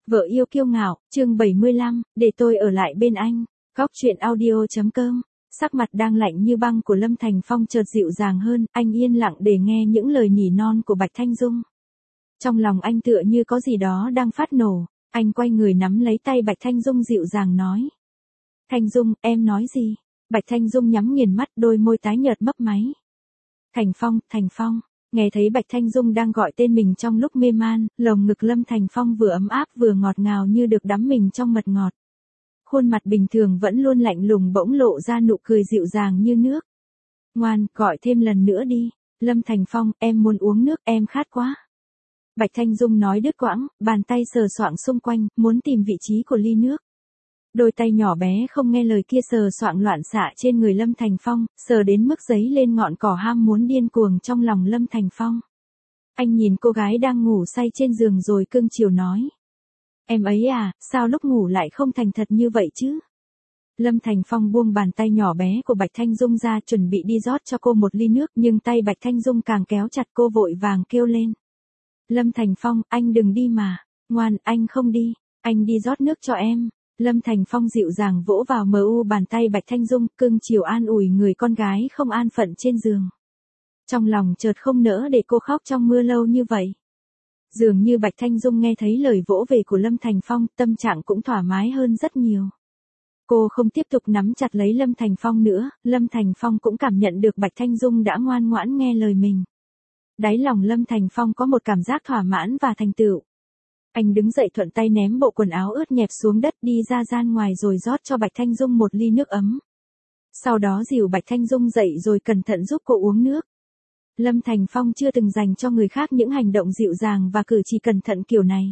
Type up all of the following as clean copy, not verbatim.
Vợ yêu kiêu ngạo, chương 75, để tôi ở lại bên anh. Góc chuyện audio.com. Sắc mặt đang lạnh như băng của Lâm Thành Phong chợt dịu dàng hơn, anh yên lặng để nghe những lời nỉ non của Bạch Thanh Dung. Trong lòng anh tựa như có gì đó đang phát nổ, anh quay người nắm lấy tay Bạch Thanh Dung dịu dàng nói. Thanh Dung, em nói gì? Bạch Thanh Dung nhắm nghiền mắt, đôi môi tái nhợt mấp máy. Thành Phong. Nghe thấy Bạch Thanh Dung đang gọi tên mình trong lúc mê man, lồng ngực Lâm Thành Phong vừa ấm áp vừa ngọt ngào như được đắm mình trong mật ngọt. Khuôn mặt bình thường vẫn luôn lạnh lùng bỗng lộ ra nụ cười dịu dàng như nước. Ngoan, gọi thêm lần nữa đi. Lâm Thành Phong, em muốn uống nước, em khát quá. Bạch Thanh Dung nói đứt quãng, bàn tay sờ soạng xung quanh, muốn tìm vị trí của ly nước. Đôi tay nhỏ bé không nghe lời kia sờ soạng loạn xạ trên người Lâm Thành Phong, sờ đến mức giấy lên ngọn cỏ ham muốn điên cuồng trong lòng Lâm Thành Phong. Anh nhìn cô gái đang ngủ say trên giường rồi cưng chiều nói. Em ấy à, sao lúc ngủ lại không thành thật như vậy chứ? Lâm Thành Phong buông bàn tay nhỏ bé của Bạch Thanh Dung ra chuẩn bị đi rót cho cô một ly nước nhưng tay Bạch Thanh Dung càng kéo chặt cô vội vàng kêu lên. Lâm Thành Phong, anh đừng đi mà. Ngoan, anh không đi, anh đi rót nước cho em. Lâm Thành Phong dịu dàng vỗ vào bàn tay Bạch Thanh Dung, cưng chiều an ủi người con gái không an phận trên giường. Trong lòng chợt không nỡ để cô khóc trong mưa lâu như vậy. Dường như Bạch Thanh Dung nghe thấy lời vỗ về của Lâm Thành Phong, tâm trạng cũng thoải mái hơn rất nhiều. Cô không tiếp tục nắm chặt lấy Lâm Thành Phong nữa, Lâm Thành Phong cũng cảm nhận được Bạch Thanh Dung đã ngoan ngoãn nghe lời mình. Đáy lòng Lâm Thành Phong có một cảm giác thỏa mãn và thành tựu. Anh đứng dậy thuận tay ném bộ quần áo ướt nhẹp xuống đất đi ra gian ngoài rồi rót cho Bạch Thanh Dung một ly nước ấm. Sau đó dìu Bạch Thanh Dung dậy rồi cẩn thận giúp cô uống nước. Lâm Thành Phong chưa từng dành cho người khác những hành động dịu dàng và cử chỉ cẩn thận kiểu này.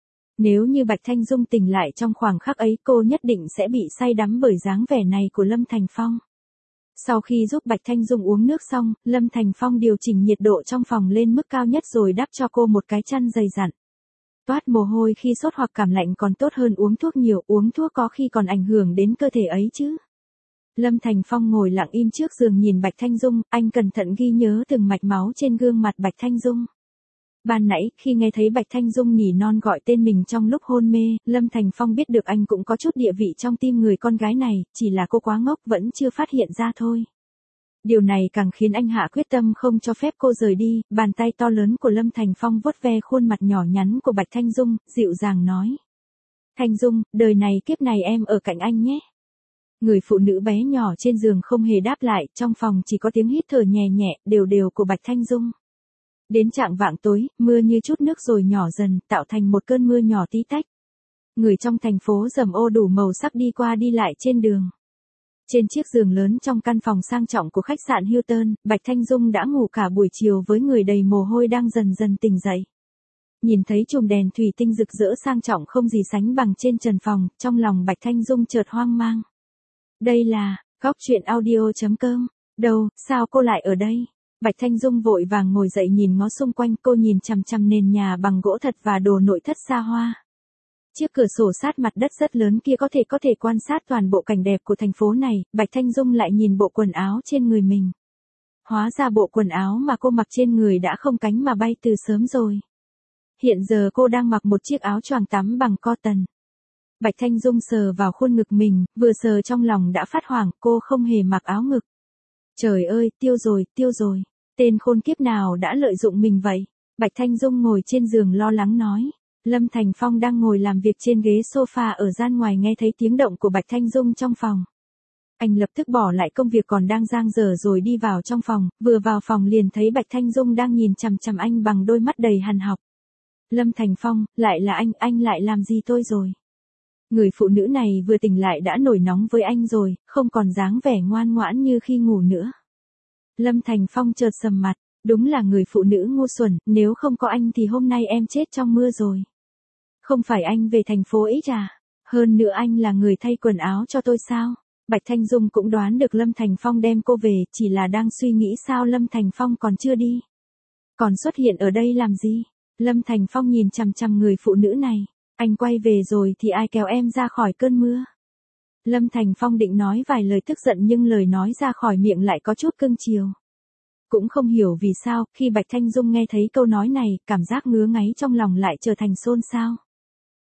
Nếu như Bạch Thanh Dung tỉnh lại trong khoảng khắc ấy cô nhất định sẽ bị say đắm bởi dáng vẻ này của Lâm Thành Phong. Sau khi giúp Bạch Thanh Dung uống nước xong, Lâm Thành Phong điều chỉnh nhiệt độ trong phòng lên mức cao nhất rồi đắp cho cô một cái chăn dày dặn. Toát mồ hôi khi sốt hoặc cảm lạnh còn tốt hơn uống thuốc nhiều, uống thuốc có khi còn ảnh hưởng đến cơ thể ấy chứ. Lâm Thành Phong ngồi lặng im trước giường nhìn Bạch Thanh Dung, anh cẩn thận ghi nhớ từng mạch máu trên gương mặt Bạch Thanh Dung. Ban nãy, khi nghe thấy Bạch Thanh Dung nỉ non gọi tên mình trong lúc hôn mê, Lâm Thành Phong biết được anh cũng có chút địa vị trong tim người con gái này, chỉ là cô quá ngốc vẫn chưa phát hiện ra thôi. Điều này càng khiến anh hạ quyết tâm không cho phép cô rời đi, bàn tay to lớn của Lâm Thành Phong vuốt ve khuôn mặt nhỏ nhắn của Bạch Thanh Dung, dịu dàng nói. Thanh Dung, đời này kiếp này em ở cạnh anh nhé. Người phụ nữ bé nhỏ trên giường không hề đáp lại, trong phòng chỉ có tiếng hít thở nhẹ nhẹ, đều đều của Bạch Thanh Dung. Đến chạng vạng tối, mưa như chút nước rồi nhỏ dần, tạo thành một cơn mưa nhỏ tí tách. Người trong thành phố rầm ô đủ màu sắc đi qua đi lại trên đường. Trên chiếc giường lớn trong căn phòng sang trọng của khách sạn Hilton, Bạch Thanh Dung đã ngủ cả buổi chiều với người đầy mồ hôi đang dần dần tỉnh dậy. Nhìn thấy chùm đèn thủy tinh rực rỡ sang trọng không gì sánh bằng trên trần phòng, trong lòng Bạch Thanh Dung chợt hoang mang. Đây là, góc chuyện audio.com, đâu, sao cô lại ở đây? Bạch Thanh Dung vội vàng ngồi dậy nhìn ngó xung quanh, cô nhìn chằm chằm nền nhà bằng gỗ thật và đồ nội thất xa hoa. Chiếc cửa sổ sát mặt đất rất lớn kia có thể quan sát toàn bộ cảnh đẹp của thành phố này, Bạch Thanh Dung lại nhìn bộ quần áo trên người mình. Hóa ra bộ quần áo mà cô mặc trên người đã không cánh mà bay từ sớm rồi. Hiện giờ cô đang mặc một chiếc áo choàng tắm bằng cotton. Bạch Thanh Dung sờ vào khuôn ngực mình, vừa sờ trong lòng đã phát hoảng, cô không hề mặc áo ngực. Trời ơi, tiêu rồi, tên khôn kiếp nào đã lợi dụng mình vậy? Bạch Thanh Dung ngồi trên giường lo lắng nói. Lâm Thành Phong đang ngồi làm việc trên ghế sofa ở gian ngoài nghe thấy tiếng động của Bạch Thanh Dung trong phòng. Anh lập tức bỏ lại công việc còn đang dang dở rồi đi vào trong phòng, vừa vào phòng liền thấy Bạch Thanh Dung đang nhìn chằm chằm anh bằng đôi mắt đầy hằn học. Lâm Thành Phong, lại là anh lại làm gì tôi rồi? Người phụ nữ này vừa tỉnh lại đã nổi nóng với anh rồi, không còn dáng vẻ ngoan ngoãn như khi ngủ nữa. Lâm Thành Phong chợt sầm mặt, đúng là người phụ nữ ngu xuẩn, nếu không có anh thì hôm nay em chết trong mưa rồi. Không phải anh về thành phố ít à? Hơn nữa anh là người thay quần áo cho tôi sao? Bạch Thanh Dung cũng đoán được Lâm Thành Phong đem cô về, chỉ là đang suy nghĩ sao Lâm Thành Phong còn chưa đi. Còn xuất hiện ở đây làm gì? Lâm Thành Phong nhìn chằm chằm người phụ nữ này. Anh quay về rồi thì ai kéo em ra khỏi cơn mưa? Lâm Thành Phong định nói vài lời tức giận nhưng lời nói ra khỏi miệng lại có chút cưng chiều. Cũng không hiểu vì sao, khi Bạch Thanh Dung nghe thấy câu nói này, cảm giác ngứa ngáy trong lòng lại trở thành xôn xao.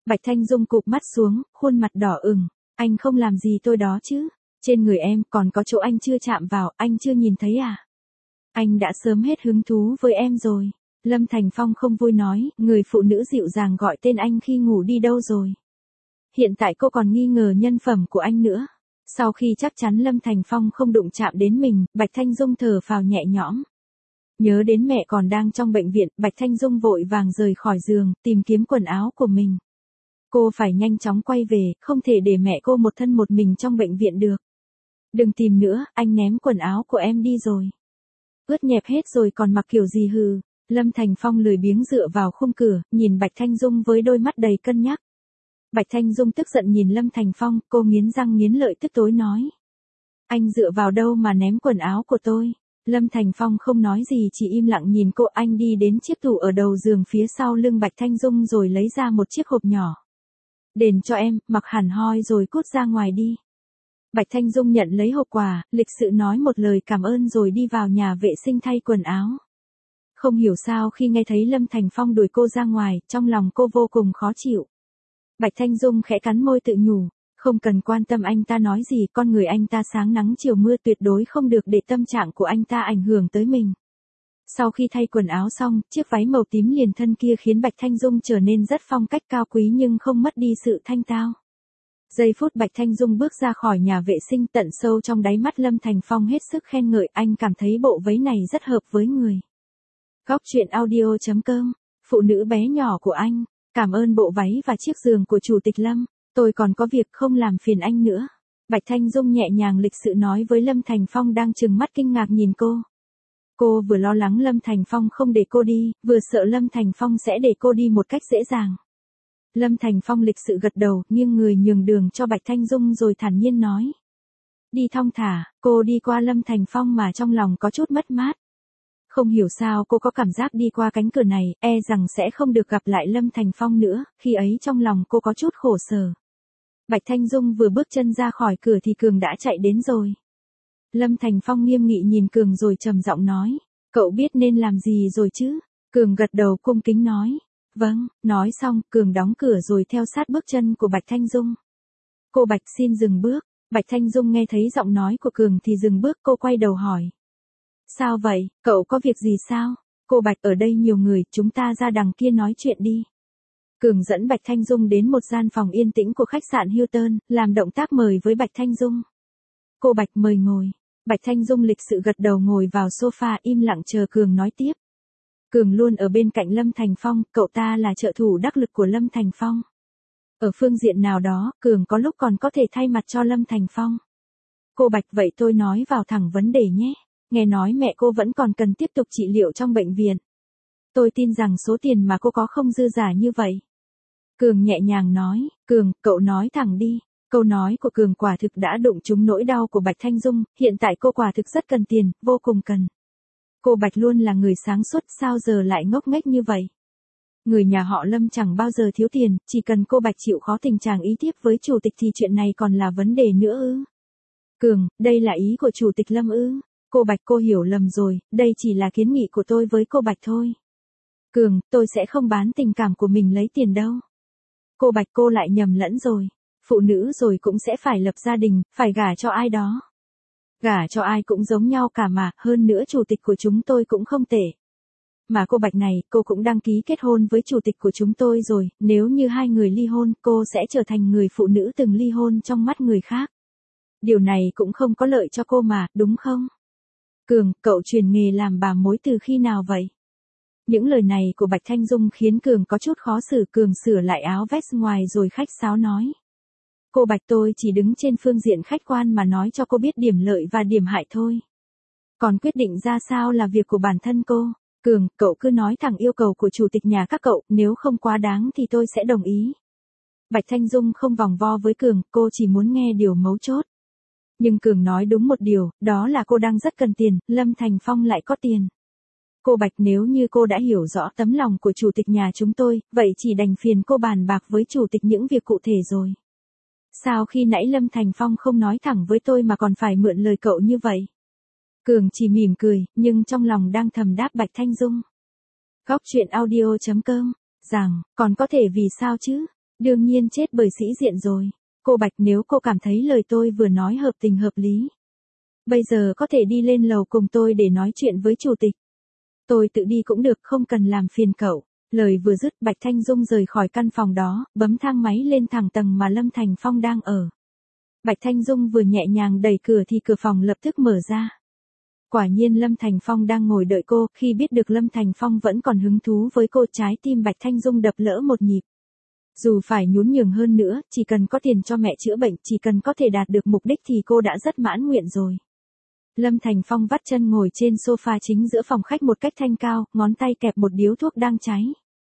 Bạch Thanh Dung cụp mắt xuống, khuôn mặt đỏ ửng. Anh không làm gì tôi đó chứ? Trên người em còn có chỗ anh chưa chạm vào, anh chưa nhìn thấy à? Anh đã sớm hết hứng thú với em rồi. Lâm Thành Phong không vui nói, người phụ nữ dịu dàng gọi tên anh khi ngủ đi đâu rồi? Hiện tại cô còn nghi ngờ nhân phẩm của anh nữa. Sau khi chắc chắn Lâm Thành Phong không đụng chạm đến mình, Bạch Thanh Dung thở phào nhẹ nhõm. Nhớ đến mẹ còn đang trong bệnh viện, Bạch Thanh Dung vội vàng rời khỏi giường, tìm kiếm quần áo của mình. Cô phải nhanh chóng quay về, không thể để mẹ cô một thân một mình trong bệnh viện được. Đừng tìm nữa, anh ném quần áo của em đi rồi. Ướt nhẹp hết rồi còn mặc kiểu gì hừ. Lâm Thành Phong lười biếng dựa vào khung cửa, nhìn Bạch Thanh Dung với đôi mắt đầy cân nhắc. Bạch Thanh Dung tức giận nhìn Lâm Thành Phong, cô nghiến răng nghiến lợi tức tối nói. Anh dựa vào đâu mà ném quần áo của tôi? Lâm Thành Phong không nói gì chỉ im lặng nhìn cô. Anh đi đến chiếc tủ ở đầu giường phía sau lưng Bạch Thanh Dung rồi lấy ra một chiếc hộp nhỏ. Đền cho em, mặc hẳn hoi rồi cút ra ngoài đi. Bạch Thanh Dung nhận lấy hộp quà, lịch sự nói một lời cảm ơn rồi đi vào nhà vệ sinh thay quần áo. Không hiểu sao khi nghe thấy Lâm Thành Phong đuổi cô ra ngoài, trong lòng cô vô cùng khó chịu. Bạch Thanh Dung khẽ cắn môi tự nhủ, không cần quan tâm anh ta nói gì, con người anh ta sáng nắng chiều mưa, tuyệt đối không được để tâm trạng của anh ta ảnh hưởng tới mình. Sau khi thay quần áo xong, chiếc váy màu tím liền thân kia khiến Bạch Thanh Dung trở nên rất phong cách cao quý nhưng không mất đi sự thanh tao. Giây phút Bạch Thanh Dung bước ra khỏi nhà vệ sinh, tận sâu trong đáy mắt Lâm Thành Phong hết sức khen ngợi, anh cảm thấy bộ váy này rất hợp với người. Góc truyện audio.com, phụ nữ bé nhỏ của anh, cảm ơn bộ váy và chiếc giường của Chủ tịch Lâm, tôi còn có việc không làm phiền anh nữa. Bạch Thanh Dung nhẹ nhàng lịch sự nói với Lâm Thành Phong đang trừng mắt kinh ngạc nhìn cô. Cô vừa lo lắng Lâm Thành Phong không để cô đi, vừa sợ Lâm Thành Phong sẽ để cô đi một cách dễ dàng. Lâm Thành Phong lịch sự gật đầu, nghiêng người nhường đường cho Bạch Thanh Dung rồi thản nhiên nói. Đi thong thả, cô đi qua Lâm Thành Phong mà trong lòng có chút mất mát. Không hiểu sao cô có cảm giác đi qua cánh cửa này, e rằng sẽ không được gặp lại Lâm Thành Phong nữa, khi ấy trong lòng cô có chút khổ sở. Bạch Thanh Dung vừa bước chân ra khỏi cửa thì Cường đã chạy đến rồi. Lâm Thành Phong nghiêm nghị nhìn Cường rồi trầm giọng nói, cậu biết nên làm gì rồi chứ? Cường gật đầu cung kính nói, vâng, nói xong, Cường đóng cửa rồi theo sát bước chân của Bạch Thanh Dung. Cô Bạch xin dừng bước. Bạch Thanh Dung nghe thấy giọng nói của Cường thì dừng bước, cô quay đầu hỏi. Sao vậy, cậu có việc gì sao? Cô Bạch, ở đây nhiều người, chúng ta ra đằng kia nói chuyện đi. Cường dẫn Bạch Thanh Dung đến một gian phòng yên tĩnh của khách sạn Hilton, làm động tác mời với Bạch Thanh Dung. Cô Bạch mời ngồi. Bạch Thanh Dung lịch sự gật đầu ngồi vào sofa im lặng chờ Cường nói tiếp. Cường luôn ở bên cạnh Lâm Thành Phong, cậu ta là trợ thủ đắc lực của Lâm Thành Phong. Ở phương diện nào đó, Cường có lúc còn có thể thay mặt cho Lâm Thành Phong. Cô Bạch, vậy tôi nói vào thẳng vấn đề nhé. Nghe nói mẹ cô vẫn còn cần tiếp tục trị liệu trong bệnh viện. Tôi tin rằng số tiền mà cô có không dư giả như vậy. Cường nhẹ nhàng nói, Cường, cậu nói thẳng đi. Câu nói của Cường quả thực đã đụng trúng nỗi đau của Bạch Thanh Dung, hiện tại cô quả thực rất cần tiền, vô cùng cần. Cô Bạch luôn là người sáng suốt, sao giờ lại ngốc nghếch như vậy? Người nhà họ Lâm chẳng bao giờ thiếu tiền, chỉ cần cô Bạch chịu khó tình trạng ý tiếp với chủ tịch thì chuyện này còn là vấn đề nữa ư? Cường, đây là ý của chủ tịch Lâm ư? Cô Bạch, cô hiểu lầm rồi, đây chỉ là kiến nghị của tôi với cô Bạch thôi. Cường, tôi sẽ không bán tình cảm của mình lấy tiền đâu. Cô Bạch, cô lại nhầm lẫn rồi. Phụ nữ rồi cũng sẽ phải lập gia đình, phải gả cho ai đó. Gả cho ai cũng giống nhau cả mà, hơn nữa chủ tịch của chúng tôi cũng không tệ. Mà cô Bạch này, cô cũng đăng ký kết hôn với chủ tịch của chúng tôi rồi, nếu như hai người ly hôn, cô sẽ trở thành người phụ nữ từng ly hôn trong mắt người khác. Điều này cũng không có lợi cho cô mà, đúng không? Cường, cậu chuyển nghề làm bà mối từ khi nào vậy? Những lời này của Bạch Thanh Dung khiến Cường có chút khó xử. Cường sửa lại áo vest ngoài rồi khách sáo nói. Cô Bạch, tôi chỉ đứng trên phương diện khách quan mà nói cho cô biết điểm lợi và điểm hại thôi. Còn quyết định ra sao là việc của bản thân cô. Cường, cậu cứ nói thẳng yêu cầu của chủ tịch nhà các cậu, nếu không quá đáng thì tôi sẽ đồng ý. Bạch Thanh Dung không vòng vo với Cường, cô chỉ muốn nghe điều mấu chốt. Nhưng Cường nói đúng một điều, đó là cô đang rất cần tiền, Lâm Thành Phong lại có tiền. Cô Bạch, nếu như cô đã hiểu rõ tấm lòng của chủ tịch nhà chúng tôi, vậy chỉ đành phiền cô bàn bạc với chủ tịch những việc cụ thể rồi. Sao khi nãy Lâm Thành Phong không nói thẳng với tôi mà còn phải mượn lời cậu như vậy? Cường chỉ mỉm cười, nhưng trong lòng đang thầm đáp Bạch Thanh Dung. Góc truyện audio.com, rằng, còn có thể vì sao chứ? Đương nhiên chết bởi sĩ diện rồi. Cô Bạch, nếu cô cảm thấy lời tôi vừa nói hợp tình hợp lý, bây giờ có thể đi lên lầu cùng tôi để nói chuyện với chủ tịch. Tôi tự đi cũng được, không cần làm phiền cậu. Lời vừa dứt, Bạch Thanh Dung rời khỏi căn phòng đó, bấm thang máy lên thẳng tầng mà Lâm Thành Phong đang ở. Bạch Thanh Dung vừa nhẹ nhàng đẩy cửa thì cửa phòng lập tức mở ra. Quả nhiên Lâm Thành Phong đang ngồi đợi cô, khi biết được Lâm Thành Phong vẫn còn hứng thú với cô, trái tim Bạch Thanh Dung đập lỡ một nhịp. Dù phải nhún nhường hơn nữa, chỉ cần có tiền cho mẹ chữa bệnh, chỉ cần có thể đạt được mục đích thì cô đã rất mãn nguyện rồi. Lâm Thành Phong vắt chân ngồi trên sofa chính giữa phòng khách một cách thanh cao, ngón tay kẹp một điếu thuốc đang cháy.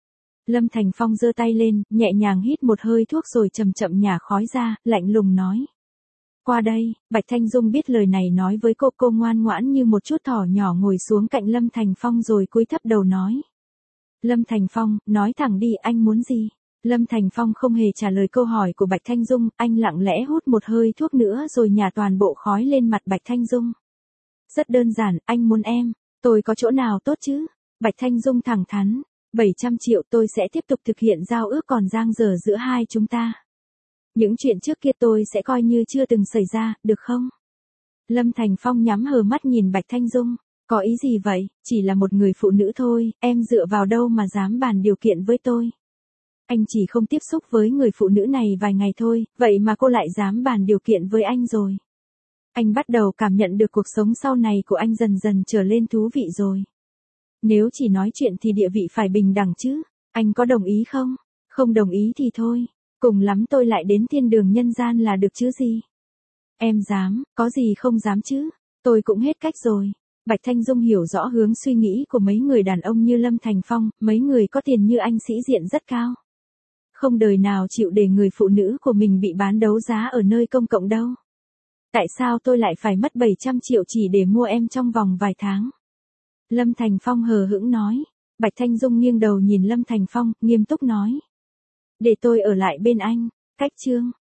Lâm Thành Phong giơ tay lên, nhẹ nhàng hít một hơi thuốc rồi chậm chậm nhả khói ra, lạnh lùng nói. Qua đây. Bạch Thanh Dung biết lời này nói với cô ngoan ngoãn như một chút thỏ nhỏ ngồi xuống cạnh Lâm Thành Phong rồi cúi thấp đầu nói. Lâm Thành Phong, nói thẳng đi, anh muốn gì? Lâm Thành Phong không hề trả lời câu hỏi của Bạch Thanh Dung, anh lặng lẽ hút một hơi thuốc nữa rồi nhả toàn bộ khói lên mặt Bạch Thanh Dung. Rất đơn giản, anh muốn em, tôi có chỗ nào tốt chứ? Bạch Thanh Dung thẳng thắn, 700 triệu tôi sẽ tiếp tục thực hiện giao ước còn dang dở giữa hai chúng ta. Những chuyện trước kia tôi sẽ coi như chưa từng xảy ra, được không? Lâm Thành Phong nhắm hờ mắt nhìn Bạch Thanh Dung, có ý gì vậy, chỉ là một người phụ nữ thôi, em dựa vào đâu mà dám bàn điều kiện với tôi? Anh chỉ không tiếp xúc với người phụ nữ này vài ngày thôi, vậy mà cô lại dám bàn điều kiện với anh rồi. Anh bắt đầu cảm nhận được cuộc sống sau này của anh dần dần trở lên thú vị rồi. Nếu chỉ nói chuyện thì địa vị phải bình đẳng chứ, anh có đồng ý không? Không đồng ý thì thôi, cùng lắm tôi lại đến thiên đường nhân gian là được chứ gì. Em dám, có gì không dám chứ, tôi cũng hết cách rồi. Bạch Thanh Dung hiểu rõ hướng suy nghĩ của mấy người đàn ông như Lâm Thành Phong, mấy người có tiền như anh sĩ diện rất cao. Không đời nào chịu để người phụ nữ của mình bị bán đấu giá ở nơi công cộng đâu. Tại sao tôi lại phải mất 700 triệu chỉ để mua em trong vòng vài tháng? Lâm Thành Phong hờ hững nói. Bạch Thanh Dung nghiêng đầu nhìn Lâm Thành Phong, nghiêm túc nói. Để tôi ở lại bên anh. Cách chương.